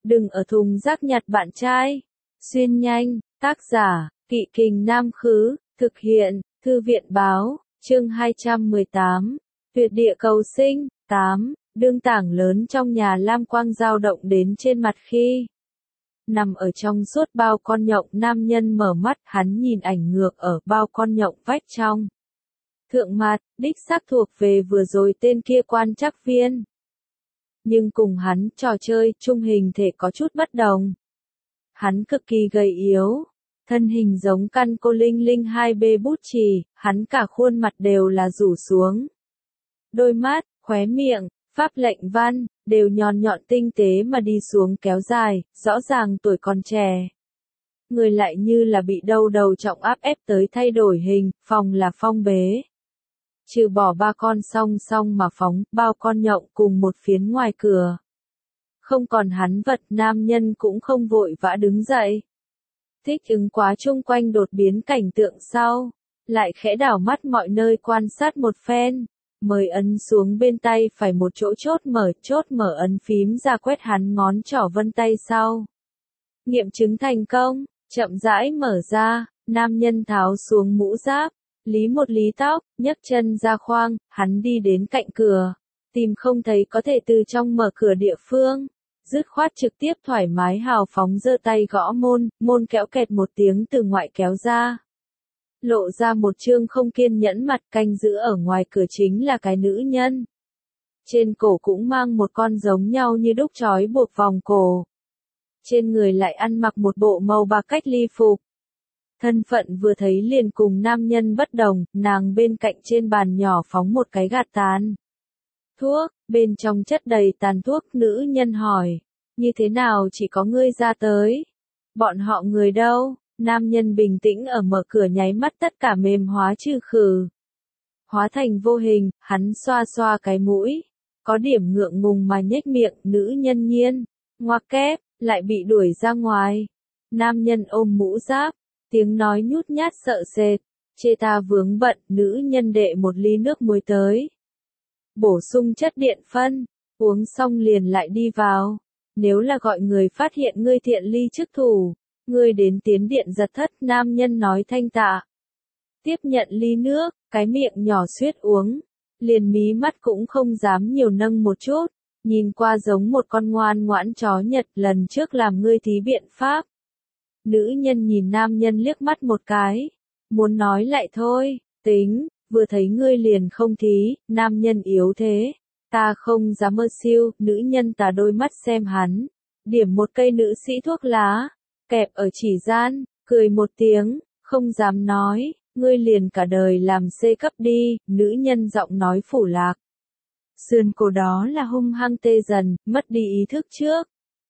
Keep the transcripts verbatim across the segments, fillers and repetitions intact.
Đừng ở thùng rác nhặt bạn trai. Xuyên nhanh, tác giả, Kỵ Kình Nam Khứ, thực hiện, Thư viện Báo, chương hai trăm mười tám, Tuyệt địa cầu sinh, tám, đương tảng lớn trong nhà lam quang dao động đến trên mặt khi nằm ở trong suốt bao con nhộng nam nhân mở mắt, hắn nhìn ảnh ngược ở bao con nhộng vách trong. Thượng mặt, đích xác thuộc về vừa rồi tên kia quan trắc viên. Nhưng cùng hắn trò chơi, trung hình thể có chút bất đồng. Hắn cực kỳ gầy yếu, thân hình giống căn cô linh linh hai bê bút chì, hắn cả khuôn mặt đều là rủ xuống. Đôi mắt, khóe miệng, pháp lệnh văn, đều nhọn nhọn tinh tế mà đi xuống kéo dài, rõ ràng tuổi còn trẻ. Người lại như là bị đâu đầu trọng áp ép tới thay đổi hình, phòng là phong bế. Trừ bỏ ba con song song mà phóng, bao con nhộng cùng một phiến ngoài cửa. Không còn hắn vật, nam nhân cũng không vội vã đứng dậy. Thích ứng quá chung quanh đột biến cảnh tượng sau, lại khẽ đảo mắt mọi nơi quan sát một phen, mới ấn xuống bên tay phải một chỗ chốt mở, chốt mở ấn phím ra quét hắn ngón trỏ vân tay sau. Nghiệm chứng thành công, chậm rãi mở ra, nam nhân tháo xuống mũ giáp, lý một lý tóc, nhấc chân ra khoang, hắn đi đến cạnh cửa, tìm không thấy có thể từ trong mở cửa địa phương. Dứt khoát trực tiếp thoải mái hào phóng giơ tay gõ môn, môn kéo kẹt một tiếng từ ngoại kéo ra. Lộ ra một trương không kiên nhẫn mặt, canh giữ ở ngoài cửa chính là cái nữ nhân. Trên cổ cũng mang một con giống nhau như đúc trói buộc vòng cổ. Trên người lại ăn mặc một bộ màu bạc cách ly phục. Thân phận vừa thấy liền cùng nam nhân bất đồng, nàng bên cạnh trên bàn nhỏ phóng một cái gạt tàn thuốc, bên trong chất đầy tàn thuốc. Nữ nhân hỏi, như thế nào chỉ có ngươi ra tới? Bọn họ người đâu? Nam nhân bình tĩnh ở mở cửa nháy mắt tất cả mềm hóa trừ khử. Hóa thành vô hình, hắn xoa xoa cái mũi, có điểm ngượng ngùng mà nhếch miệng, nữ nhân nhiên, ngoặc kép, lại bị đuổi ra ngoài. Nam nhân ôm mũ giáp, tiếng nói nhút nhát sợ sệt, chê ta vướng bận, nữ nhân đệ một ly nước muối tới. Bổ sung chất điện phân, uống xong liền lại đi vào. Nếu là gọi người phát hiện ngươi thiện ly chức thủ, ngươi đến tiến điện giật thất, nam nhân nói thanh tạ. Tiếp nhận ly nước, cái miệng nhỏ suýt uống, liền mí mắt cũng không dám nhiều nâng một chút, nhìn qua giống một con ngoan ngoãn chó Nhật, lần trước làm ngươi thí biện pháp. Nữ nhân nhìn nam nhân liếc mắt một cái, muốn nói lại thôi, tính. Vừa thấy ngươi liền không thí, nam nhân yếu thế. Ta không dám mơ siêu, nữ nhân tà đôi mắt xem hắn. Điểm một cây nữ sĩ thuốc lá, kẹp ở chỉ gian, cười một tiếng, không dám nói, ngươi liền cả đời làm C cấp đi, nữ nhân giọng nói phủ lạc. Sườn cổ đó là hung hăng tê dần, mất đi ý thức trước.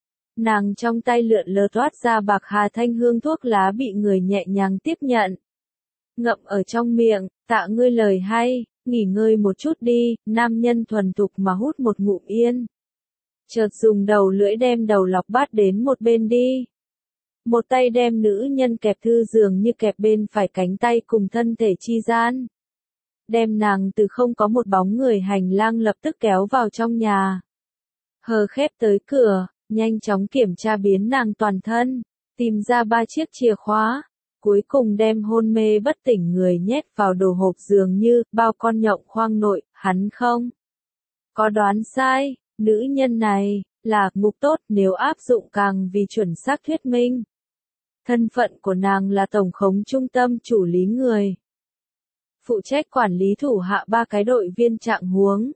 Nàng trong tay lượn lờ toát ra bạc hà thanh hương thuốc lá bị người nhẹ nhàng tiếp nhận. Ngậm ở trong miệng, tạ ngươi lời hay, nghỉ ngơi một chút đi, nam nhân thuần thục mà hút một ngụm yên. Chợt dùng đầu lưỡi đem đầu lọc bát đến một bên đi. Một tay đem nữ nhân kẹp thư giường như kẹp bên phải cánh tay cùng thân thể chi gian. Đem nàng từ không có một bóng người hành lang lập tức kéo vào trong nhà. Hờ khép tới cửa, nhanh chóng kiểm tra biến nàng toàn thân, tìm ra ba chiếc chìa khóa. Cuối cùng đem hôn mê bất tỉnh người nhét vào đồ hộp dường như bao con nhộng khoang nội, hắn không có đoán sai, nữ nhân này là mục tốt, nếu áp dụng càng vì chuẩn xác thuyết minh. Thân phận của nàng là tổng khống trung tâm chủ lý người. Phụ trách quản lý thủ hạ ba cái đội viên trạng huống.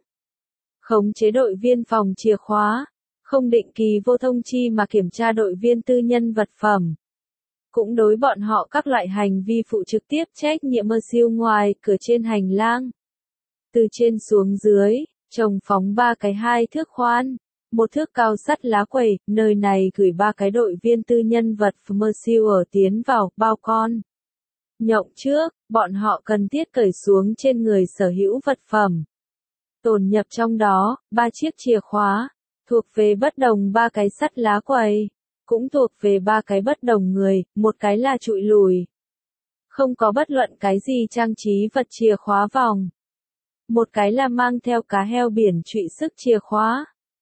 Khống chế đội viên phòng chìa khóa, không định kỳ vô thông chi mà kiểm tra đội viên tư nhân vật phẩm. Cũng đối bọn họ các loại hành vi phụ trực tiếp trách nhiệm mơ siêu ngoài cửa trên hành lang. Từ trên xuống dưới, chồng phóng ba cái hai thước khoan, một thước cao sắt lá quầy, nơi này gửi ba cái đội viên tư nhân vật mơ siêu ở tiến vào bao con nhộng trước, bọn họ cần thiết cởi xuống trên người sở hữu vật phẩm. Tồn nhập trong đó, ba chiếc chìa khóa, thuộc về bất đồng ba cái sắt lá quầy. Cũng thuộc về ba cái bất đồng người, một cái là trụi lùi. Không có bất luận cái gì trang trí vật chìa khóa vòng. Một cái là mang theo cá heo biển trụy sức chìa khóa.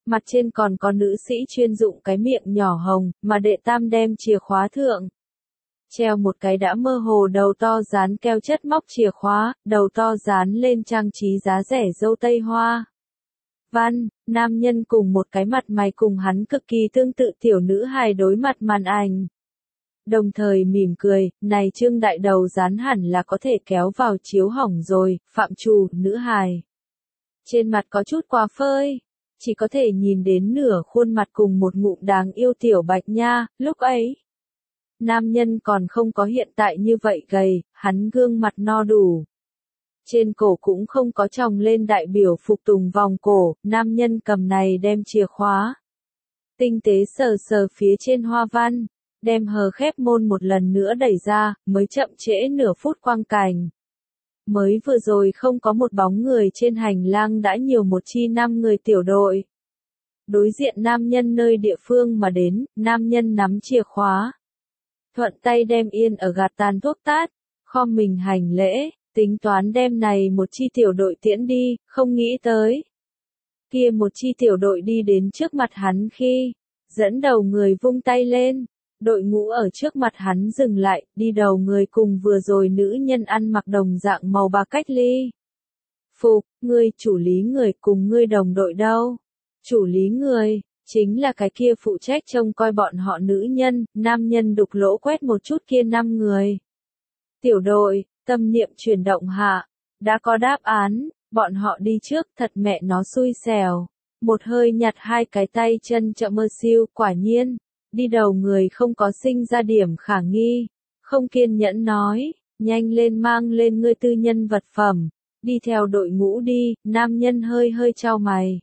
Mặt trên còn có nữ sĩ chuyên dụng cái miệng nhỏ hồng, mà đệ tam đem chìa khóa thượng. Treo một cái đã mơ hồ đầu to dán keo chất móc chìa khóa, đầu to dán lên trang trí giá rẻ dâu tây hoa. Văn, nam nhân cùng một cái mặt mày cùng hắn cực kỳ tương tự tiểu nữ hài đối mặt màn ảnh. Đồng thời mỉm cười, này trương đại đầu dán hẳn là có thể kéo vào chiếu hỏng rồi, phạm trù, nữ hài. Trên mặt có chút quá phơi, chỉ có thể nhìn đến nửa khuôn mặt cùng một ngụm đáng yêu tiểu bạch nha, lúc ấy. Nam nhân còn không có hiện tại như vậy gầy, hắn gương mặt no đủ. Trên cổ cũng không có tròng lên đại biểu phục tùng vòng cổ, nam nhân cầm này đem chìa khóa. Tinh tế sờ sờ phía trên hoa văn, đem hờ khép môn một lần nữa đẩy ra, mới chậm trễ nửa phút quang cảnh. Mới vừa rồi không có một bóng người trên hành lang đã nhiều một chi năm người tiểu đội. Đối diện nam nhân nơi địa phương mà đến, nam nhân nắm chìa khóa. Thuận tay đem yên ở gạt tàn thuốc tát, khom mình hành lễ, tính toán đem này một chi tiểu đội tiễn đi, không nghĩ tới. Kia một chi tiểu đội đi đến trước mặt hắn khi, dẫn đầu người vung tay lên, đội ngũ ở trước mặt hắn dừng lại, đi đầu người cùng vừa rồi nữ nhân ăn mặc đồng dạng màu bạc cách ly. Phục, ngươi chủ lý người cùng ngươi đồng đội đâu? Chủ lý người, chính là cái kia phụ trách trông coi bọn họ nữ nhân, nam nhân đục lỗ quét một chút kia năm người. Tiểu đội, tâm niệm chuyển động hạ, đã có đáp án, bọn họ đi trước thật mẹ nó xui xẻo. Một hơi nhặt hai cái tay chân chậm mơ siêu, quả nhiên, đi đầu người không có sinh ra điểm khả nghi, không kiên nhẫn nói, nhanh lên mang lên ngươi tư nhân vật phẩm, đi theo đội ngũ đi, nam nhân hơi hơi chau mày.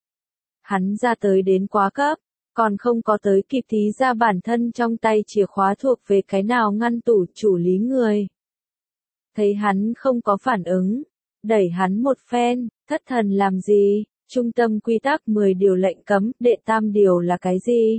Hắn ra tới đến quá cấp, còn không có tới kịp thí ra bản thân trong tay chìa khóa thuộc về cái nào ngăn tủ chủ lý người. Thấy hắn không có phản ứng, đẩy hắn một phen, thất thần làm gì, trung tâm quy tắc mười điều lệnh cấm, đệ tam điều là cái gì?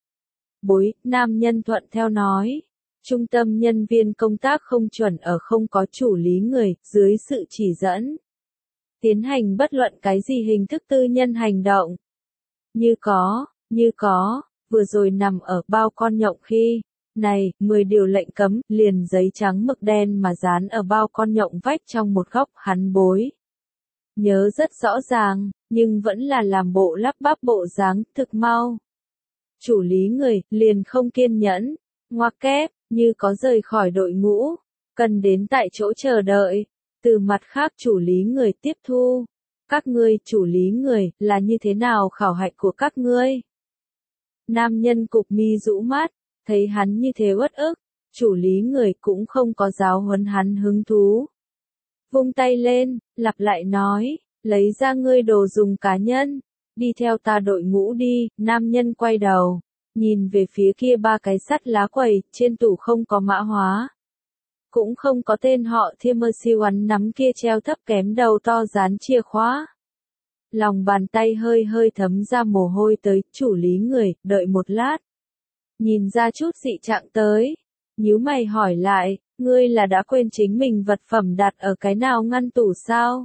Bối, nam nhân thuận theo nói, trung tâm nhân viên công tác không chuẩn ở không có chủ lý người, dưới sự chỉ dẫn. Tiến hành bất luận cái gì hình thức tư nhân hành động. Như có, như có, vừa rồi nằm ở bao con nhộng khi, này, mười điều lệnh cấm, liền giấy trắng mực đen mà dán ở bao con nhộng vách trong một góc hắn bối. Nhớ rất rõ ràng, nhưng vẫn là làm bộ lắp bắp bộ dáng, thực mau. Chủ lý người, liền không kiên nhẫn, ngoặc kép, như có rời khỏi đội ngũ, cần đến tại chỗ chờ đợi, từ mặt khác chủ lý người tiếp thu. Các ngươi, chủ lý người, là như thế nào khảo hạch của các ngươi? Nam nhân cục mi rũ mắt, thấy hắn như thế uất ức, chủ lý người cũng không có giáo huấn hắn hứng thú. Vung tay lên, lặp lại nói, lấy ra ngươi đồ dùng cá nhân, đi theo ta đội ngũ đi, nam nhân quay đầu, nhìn về phía kia ba cái sắt lá quầy, trên tủ không có mã hóa. Cũng không có tên họ thiêm mơ siêu hắn nắm kia treo thấp kém đầu to dán chìa khóa. Lòng bàn tay hơi hơi thấm ra mồ hôi tới, chủ lý người, đợi một lát. Nhìn ra chút dị trạng tới, nhíu mày hỏi lại, ngươi là đã quên chính mình vật phẩm đặt ở cái nào ngăn tủ sao?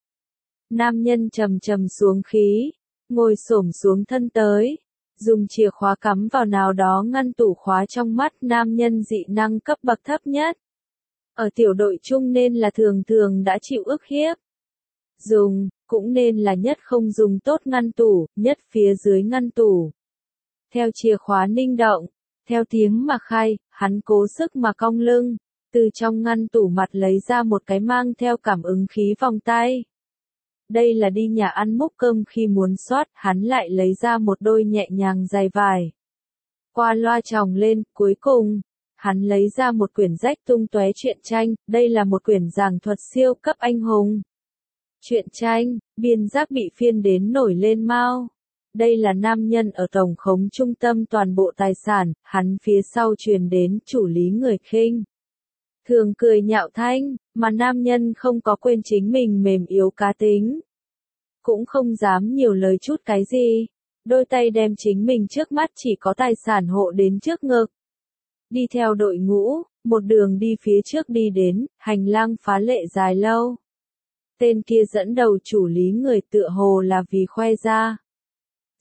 Nam nhân trầm trầm xuống khí, ngồi xổm xuống thân tới, dùng chìa khóa cắm vào nào đó ngăn tủ khóa trong mắt nam nhân dị năng cấp bậc thấp nhất. Ở tiểu đội chung nên là thường thường đã chịu ức hiếp. Dùng, cũng nên là nhất không dùng tốt ngăn tủ, nhất phía dưới ngăn tủ. Theo chìa khóa ninh động, theo tiếng mà khai, hắn cố sức mà cong lưng, từ trong ngăn tủ mặt lấy ra một cái mang theo cảm ứng khí vòng tay. Đây là đi nhà ăn múc cơm khi muốn soát, hắn lại lấy ra một đôi nhẹ nhàng dài vải. Qua loa tròng lên, cuối cùng, hắn lấy ra một quyển rách tung tóe truyện tranh, đây là một quyển giảng thuật siêu cấp anh hùng. Truyện tranh, biên giác bị phiên đến nổi lên mau. Đây là nam nhân ở tổng khống trung tâm toàn bộ tài sản, hắn phía sau truyền đến chủ lý người khinh. Thường cười nhạo thanh, mà nam nhân không có quên chính mình mềm yếu cá tính. Cũng không dám nhiều lời chút cái gì, đôi tay đem chính mình trước mắt chỉ có tài sản hộ đến trước ngực. Đi theo đội ngũ, một đường đi phía trước đi đến, hành lang phá lệ dài lâu. Tên kia dẫn đầu chủ lý người tựa hồ là vì khoe ra.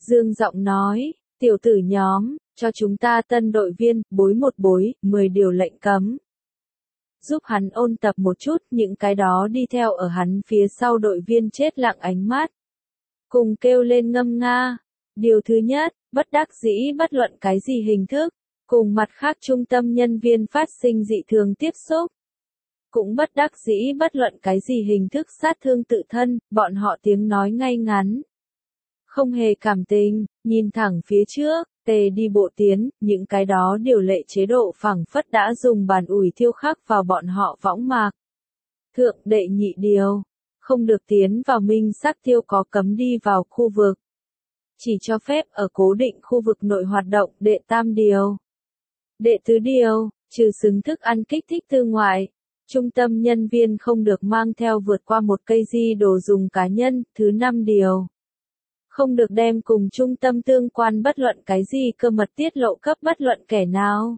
Dương giọng nói, tiểu tử nhóm, cho chúng ta tân đội viên, bối một bối, mười điều lệnh cấm. Giúp hắn ôn tập một chút, những cái đó đi theo ở hắn phía sau đội viên chết lặng ánh mắt. Cùng kêu lên ngâm nga. Điều thứ nhất, bất đắc dĩ bất luận cái gì hình thức, cùng mặt khác trung tâm nhân viên phát sinh dị thường tiếp xúc. Cũng bất đắc dĩ bất luận cái gì hình thức sát thương tự thân, bọn họ tiếng nói ngay ngắn. Không hề cảm tình, nhìn thẳng phía trước, tề đi bộ tiến, những cái đó điều lệ chế độ phẳng phất đã dùng bàn ủi thiêu khắc vào bọn họ võng mạc. Thượng đệ nhị điều, không được tiến vào minh sắc tiêu có cấm đi vào khu vực. Chỉ cho phép ở cố định khu vực nội hoạt động đệ tam điều. Đệ tứ điều, trừ xứng thức ăn kích thích tư ngoại. Trung tâm nhân viên không được mang theo vượt qua một cây di đồ dùng cá nhân, thứ năm điều. Không được đem cùng trung tâm tương quan bất luận cái gì cơ mật tiết lộ cấp bất luận kẻ nào.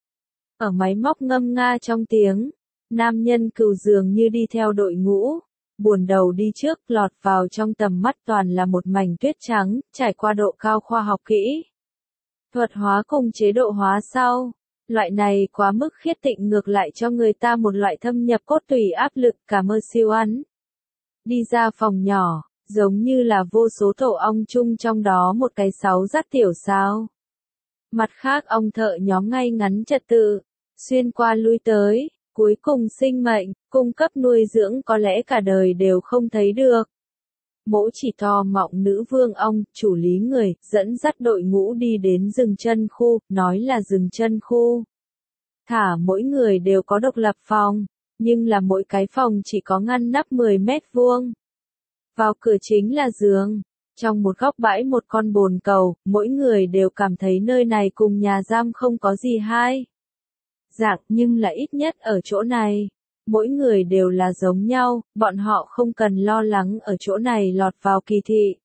Ở máy móc ngâm nga trong tiếng, nam nhân cừu dường như đi theo đội ngũ, buồn đầu đi trước lọt vào trong tầm mắt toàn là một mảnh tuyết trắng, trải qua độ cao khoa học kỹ. Thuật hóa cùng chế độ hóa sau. Loại này quá mức khiết tịnh ngược lại cho người ta một loại thâm nhập cốt tủy áp lực cả mơ siêu ăn. Đi ra phòng nhỏ, giống như là vô số tổ ong chung trong đó một cái sáu dắt tiểu sao. Mặt khác ong thợ nhóm ngay ngắn trật tự, xuyên qua lui tới, cuối cùng sinh mệnh, cung cấp nuôi dưỡng có lẽ cả đời đều không thấy được. Mỗ chỉ to mọng nữ vương ong, chủ lý người, dẫn dắt đội ngũ đi đến rừng chân khu, nói là rừng chân khu. Thả mỗi người đều có độc lập phòng, nhưng là mỗi cái phòng chỉ có ngăn nắp mười mét vuông. Vào cửa chính là giường, trong một góc bãi một con bồn cầu, mỗi người đều cảm thấy nơi này cùng nhà giam không có gì hai dạng, nhưng là ít nhất ở chỗ này. Mỗi người đều là giống nhau, bọn họ không cần lo lắng ở chỗ này lọt vào kỳ thị.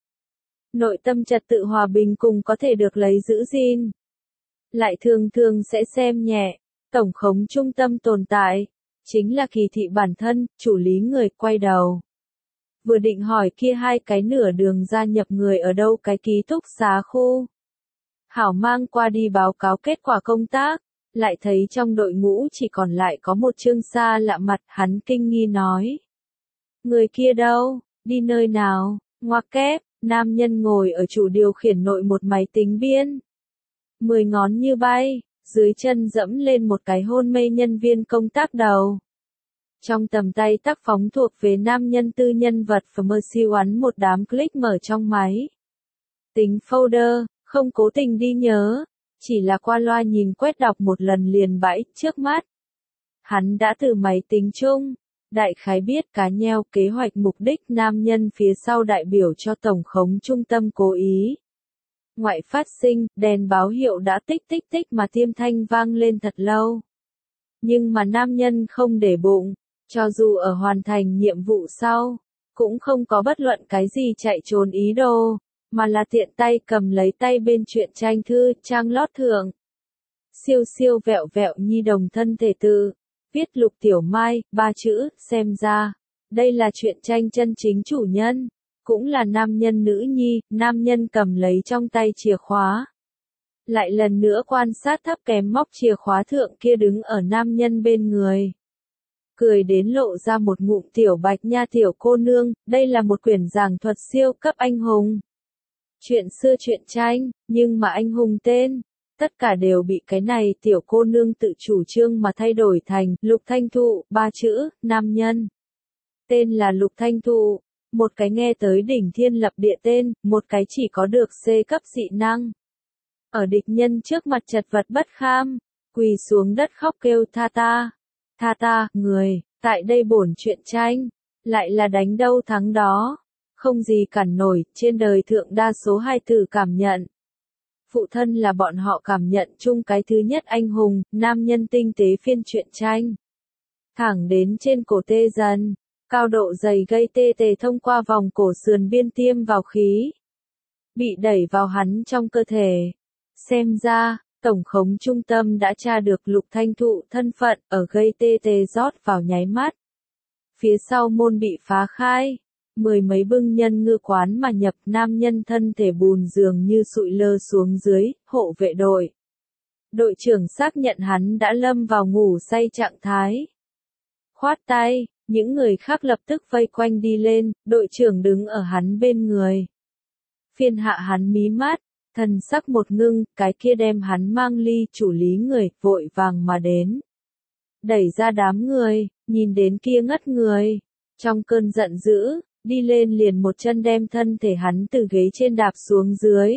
Nội tâm trật tự hòa bình cùng có thể được lấy giữ gìn. Lại thường thường sẽ xem nhẹ, tổng khống trung tâm tồn tại, chính là kỳ thị bản thân, chủ lý người quay đầu. Vừa định hỏi kia hai cái nửa đường gia nhập người ở đâu cái ký túc xá khu. Hảo mang qua đi báo cáo kết quả công tác. Lại thấy trong đội ngũ chỉ còn lại có một trương xa lạ mặt, hắn kinh nghi nói. Người kia đâu, đi nơi nào, ngoặc kép, nam nhân ngồi ở chủ điều khiển nội một máy tính biên. Mười ngón như bay, dưới chân dẫm lên một cái hôn mê nhân viên công tác đầu. Trong tầm tay tác phóng thuộc về nam nhân tư nhân vật và mơ siêu ấn một đám click mở trong máy. Tính folder, không cố tình đi nhớ. Chỉ là qua loa nhìn quét đọc một lần liền bãi trước mắt. Hắn đã từ máy tính chung, đại khái biết cá nheo kế hoạch mục đích nam nhân phía sau đại biểu cho tổng khống trung tâm cố ý. Ngoại phát sinh, đèn báo hiệu đã tích tích tích mà tiêm thanh vang lên thật lâu. Nhưng mà nam nhân không để bụng, cho dù ở hoàn thành nhiệm vụ sau, cũng không có bất luận cái gì chạy trốn ý đồ. Mà là tiện tay cầm lấy tay bên truyện tranh thư, trang lót thượng. Siêu siêu vẹo vẹo nhi đồng thân thể tự, viết Lục Tiểu Mai, ba chữ, xem ra. Đây là truyện tranh chân chính chủ nhân, cũng là nam nhân nữ nhi, nam nhân cầm lấy trong tay chìa khóa. Lại lần nữa quan sát thấp kém móc chìa khóa thượng kia đứng ở nam nhân bên người. Cười đến lộ ra một ngụm tiểu bạch nha tiểu cô nương, đây là một quyển giảng thuật siêu cấp anh hùng. Chuyện xưa chuyện tranh, nhưng mà anh hùng tên, tất cả đều bị cái này tiểu cô nương tự chủ trương mà thay đổi thành Lục Thanh Thụ, ba chữ, nam nhân. Tên là Lục Thanh Thụ, một cái nghe tới đỉnh thiên lập địa tên, một cái chỉ có được C cấp dị năng. Ở địch nhân trước mặt chật vật bất kham, quỳ xuống đất khóc kêu tha ta, tha ta, người, tại đây bổn truyện tranh, lại là đánh đâu thắng đó. Không gì cản nổi, trên đời thượng đa số hai từ cảm nhận. Phụ thân là bọn họ cảm nhận chung cái thứ nhất anh hùng, nam nhân tinh tế phiên truyện tranh. Thẳng đến trên cổ tê dần, cao độ dày gây tê tê thông qua vòng cổ sườn biên tiêm vào khí. Bị đẩy vào hắn trong cơ thể. Xem ra, tổng khống trung tâm đã tra được Lục Thanh Thụ thân phận ở gây tê tê rót vào nháy mắt. Phía sau môn bị phá khai. mười mấy bưng nhân ngư quán mà nhập, nam nhân thân thể bùn dường như sụi lơ xuống dưới, hộ vệ đội. Đội trưởng xác nhận hắn đã lâm vào ngủ say trạng thái. Khoát tay, những người khác lập tức vây quanh đi lên, đội trưởng đứng ở hắn bên người. Phiên hạ hắn mí mắt, thần sắc một ngưng, cái kia đem hắn mang ly chủ lý người, vội vàng mà đến. Đẩy ra đám người, nhìn đến kia ngất người. Trong cơn giận dữ, đi lên liền một chân đem thân thể hắn từ ghế trên đạp xuống dưới.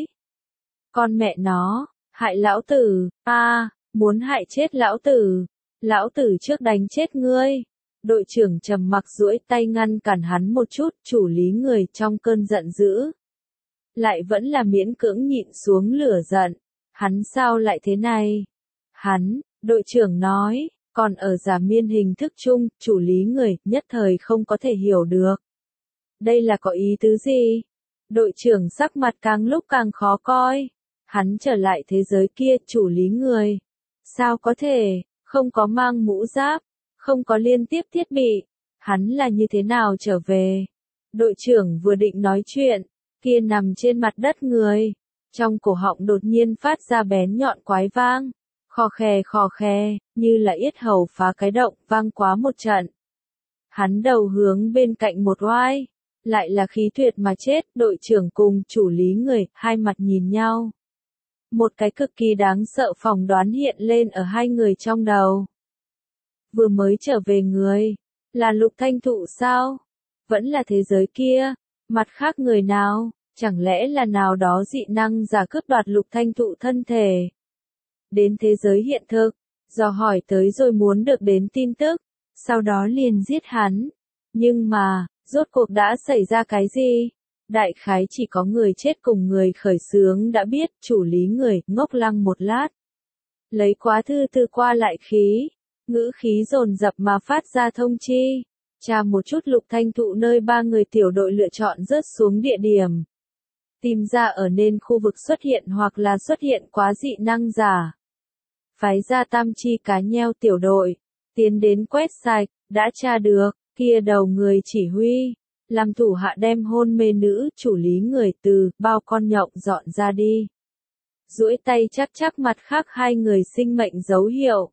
Con mẹ nó, hại lão tử, a, muốn hại chết lão tử. Lão tử trước đánh chết ngươi. Đội trưởng trầm mặc duỗi tay ngăn cản hắn một chút, chủ lý người trong cơn giận dữ. Lại vẫn là miễn cưỡng nhịn xuống lửa giận. Hắn sao lại thế này? Hắn, đội trưởng nói, còn ở giả miên hình thức chung, chủ lý người nhất thời không có thể hiểu được. Đây là có ý tứ gì? Đội trưởng sắc mặt càng lúc càng khó coi. Hắn trở lại thế giới kia, chủ lý người. Sao có thể, không có mang mũ giáp, không có liên tiếp thiết bị. Hắn là như thế nào trở về? Đội trưởng vừa định nói chuyện, kia nằm trên mặt đất người. Trong cổ họng đột nhiên phát ra bén nhọn quái vang. Khò khè khò khè, như là yết hầu phá cái động, vang quá một trận. Hắn đầu hướng bên cạnh một oai. Lại là khí tuyệt mà chết, đội trưởng cùng chủ lý người, hai mặt nhìn nhau. Một cái cực kỳ đáng sợ phỏng đoán hiện lên ở hai người trong đầu. Vừa mới trở về người, là Lục Thanh Thụ sao? Vẫn là thế giới kia, mặt khác người nào, chẳng lẽ là nào đó dị năng giả cướp đoạt Lục Thanh Thụ thân thể? Đến thế giới hiện thực, dò hỏi tới rồi muốn được đến tin tức, sau đó liền giết hắn. Nhưng mà, rốt cuộc đã xảy ra cái gì? Đại khái chỉ có người chết cùng người khởi xướng đã biết, chủ lý người, ngốc lăng một lát. Lấy quá thư từ qua lại khí, ngữ khí dồn dập mà phát ra thông chi. Tra một chút Lục Thanh Thụ nơi ba người tiểu đội lựa chọn rớt xuống địa điểm. Tìm ra ở nên khu vực xuất hiện hoặc là xuất hiện quá dị năng giả. Phái ra tam chi cá nheo tiểu đội, tiến đến quét sạch, đã tra được, kia đầu người chỉ huy, làm thủ hạ đem hôn mê nữ chủ lý người từ bao con nhộng dọn ra đi. Duỗi tay chắc chắc mặt khác hai người sinh mệnh dấu hiệu.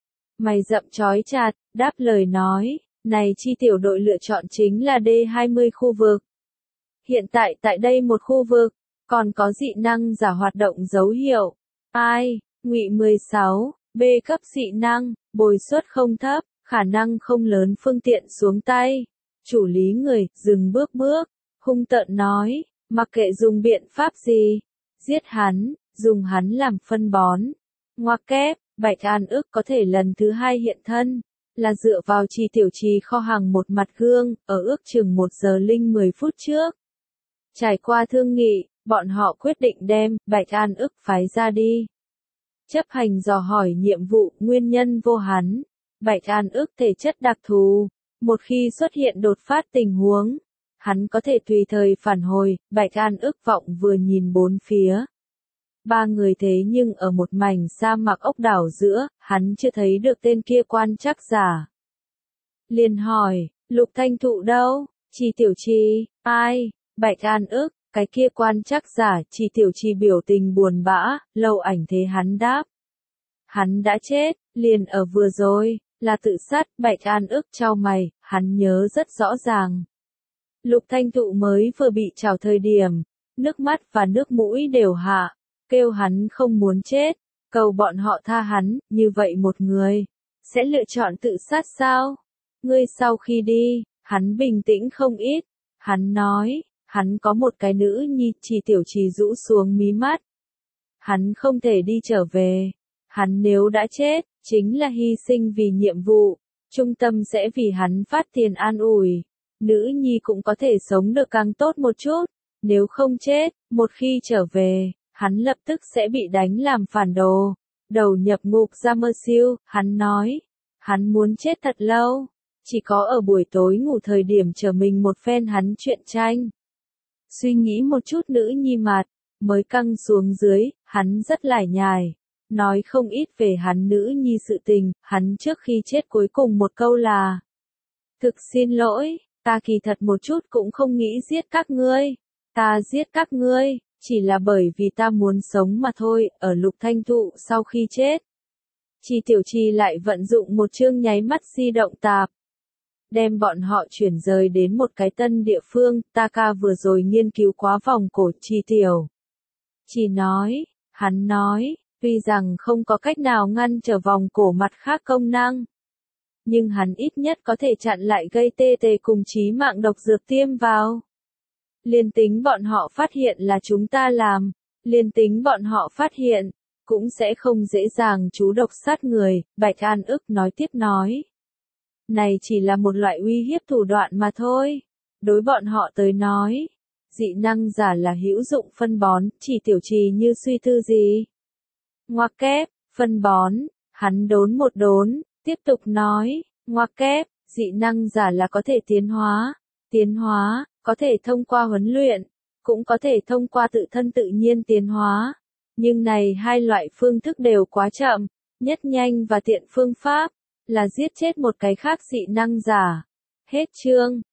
Mày rậm chói chặt, đáp lời nói, này chi tiểu đội lựa chọn chính là D hai mươi khu vực. Hiện tại tại đây một khu vực, còn có dị năng giả hoạt động dấu hiệu. Ai, Ngụy mười sáu, B cấp dị năng, bồi suất không thấp, khả năng không lớn phương tiện xuống tay. Chủ lý người, dừng bước bước, hung tợn nói, mặc kệ dùng biện pháp gì, giết hắn, dùng hắn làm phân bón. Ngoặc kép, Bạch An ước có thể lần thứ hai hiện thân, là dựa vào trì tiểu trì kho hàng một mặt gương, ở ước chừng một giờ linh mười phút trước. Trải qua thương nghị, bọn họ quyết định đem Bạch An ước phái ra đi. Chấp hành dò hỏi nhiệm vụ, nguyên nhân vô hắn. Bạch An ước thể chất đặc thù. Một khi xuất hiện đột phát tình huống, hắn có thể tùy thời phản hồi. Bạch An ước vọng vừa nhìn bốn phía. Ba người thế nhưng ở một mảnh sa mạc ốc đảo giữa, hắn chưa thấy được tên kia quan trắc giả. Liền hỏi, Lục Thanh Thụ đâu? Trì tiểu trì, ai? Bạch An ước, cái kia quan trắc giả, Trì tiểu trì biểu tình buồn bã, lâu ảnh thế hắn đáp. Hắn đã chết, liền ở vừa rồi, là tự sát. Bạch An ước chau mày, hắn nhớ rất rõ ràng. Lục Thanh Thụ mới vừa bị trào thời điểm, nước mắt và nước mũi đều hạ, kêu hắn không muốn chết, cầu bọn họ tha hắn. Như vậy một người, sẽ lựa chọn tự sát sao? Ngươi sau khi đi, hắn bình tĩnh không ít, hắn nói, hắn có một cái nữ nhi. Trì tiểu trì rũ xuống mí mắt. Hắn không thể đi trở về, hắn nếu đã chết, chính là hy sinh vì nhiệm vụ, trung tâm sẽ vì hắn phát tiền an ủi. Nữ nhi cũng có thể sống được càng tốt một chút, nếu không chết, một khi trở về, hắn lập tức sẽ bị đánh làm phản đồ, đầu nhập ngục ra mơ siêu. Hắn nói, hắn muốn chết thật lâu, chỉ có ở buổi tối ngủ thời điểm chờ mình một phen hắn truyện tranh. Suy nghĩ một chút nữ nhi mặt, mới căng xuống dưới, hắn rất lải nhải, nói không ít về hắn nữ nhi sự tình. Hắn trước khi chết cuối cùng một câu là, thực xin lỗi, Ta kỳ thật một chút cũng không nghĩ giết các ngươi. Ta giết các ngươi, chỉ là bởi vì ta muốn sống mà thôi. Ở Lục Thanh Thụ sau khi chết, Trì Tiểu Trì lại vận dụng một chương nháy mắt di động tạp, đem bọn họ chuyển rời đến một cái tân địa phương. Ta ca vừa rồi nghiên cứu quá vòng cổ. Trì Tiểu Trì nói, hắn nói, tuy rằng không có cách nào ngăn trở vòng cổ mặt khác công năng, nhưng hắn ít nhất có thể chặn lại gây tê tê cùng chí mạng độc dược tiêm vào. Liên tính bọn họ phát hiện là chúng ta làm, liên tính bọn họ phát hiện, cũng sẽ không dễ dàng chú độc sát người. Bạch An ức nói tiếp nói. Này chỉ là một loại uy hiếp thủ đoạn mà thôi. Đối bọn họ tới nói, dị năng giả là hữu dụng phân bón. Chỉ Tiểu Trì như suy tư gì. Ngoặc kép, phân bón, hắn đốn một đốn, tiếp tục nói, ngoặc kép, dị năng giả là có thể tiến hóa. Tiến hóa, có thể thông qua huấn luyện, cũng có thể thông qua tự thân tự nhiên tiến hóa. Nhưng này hai loại phương thức đều quá chậm, nhất nhanh và tiện phương pháp, là giết chết một cái khác dị năng giả. Hết chương.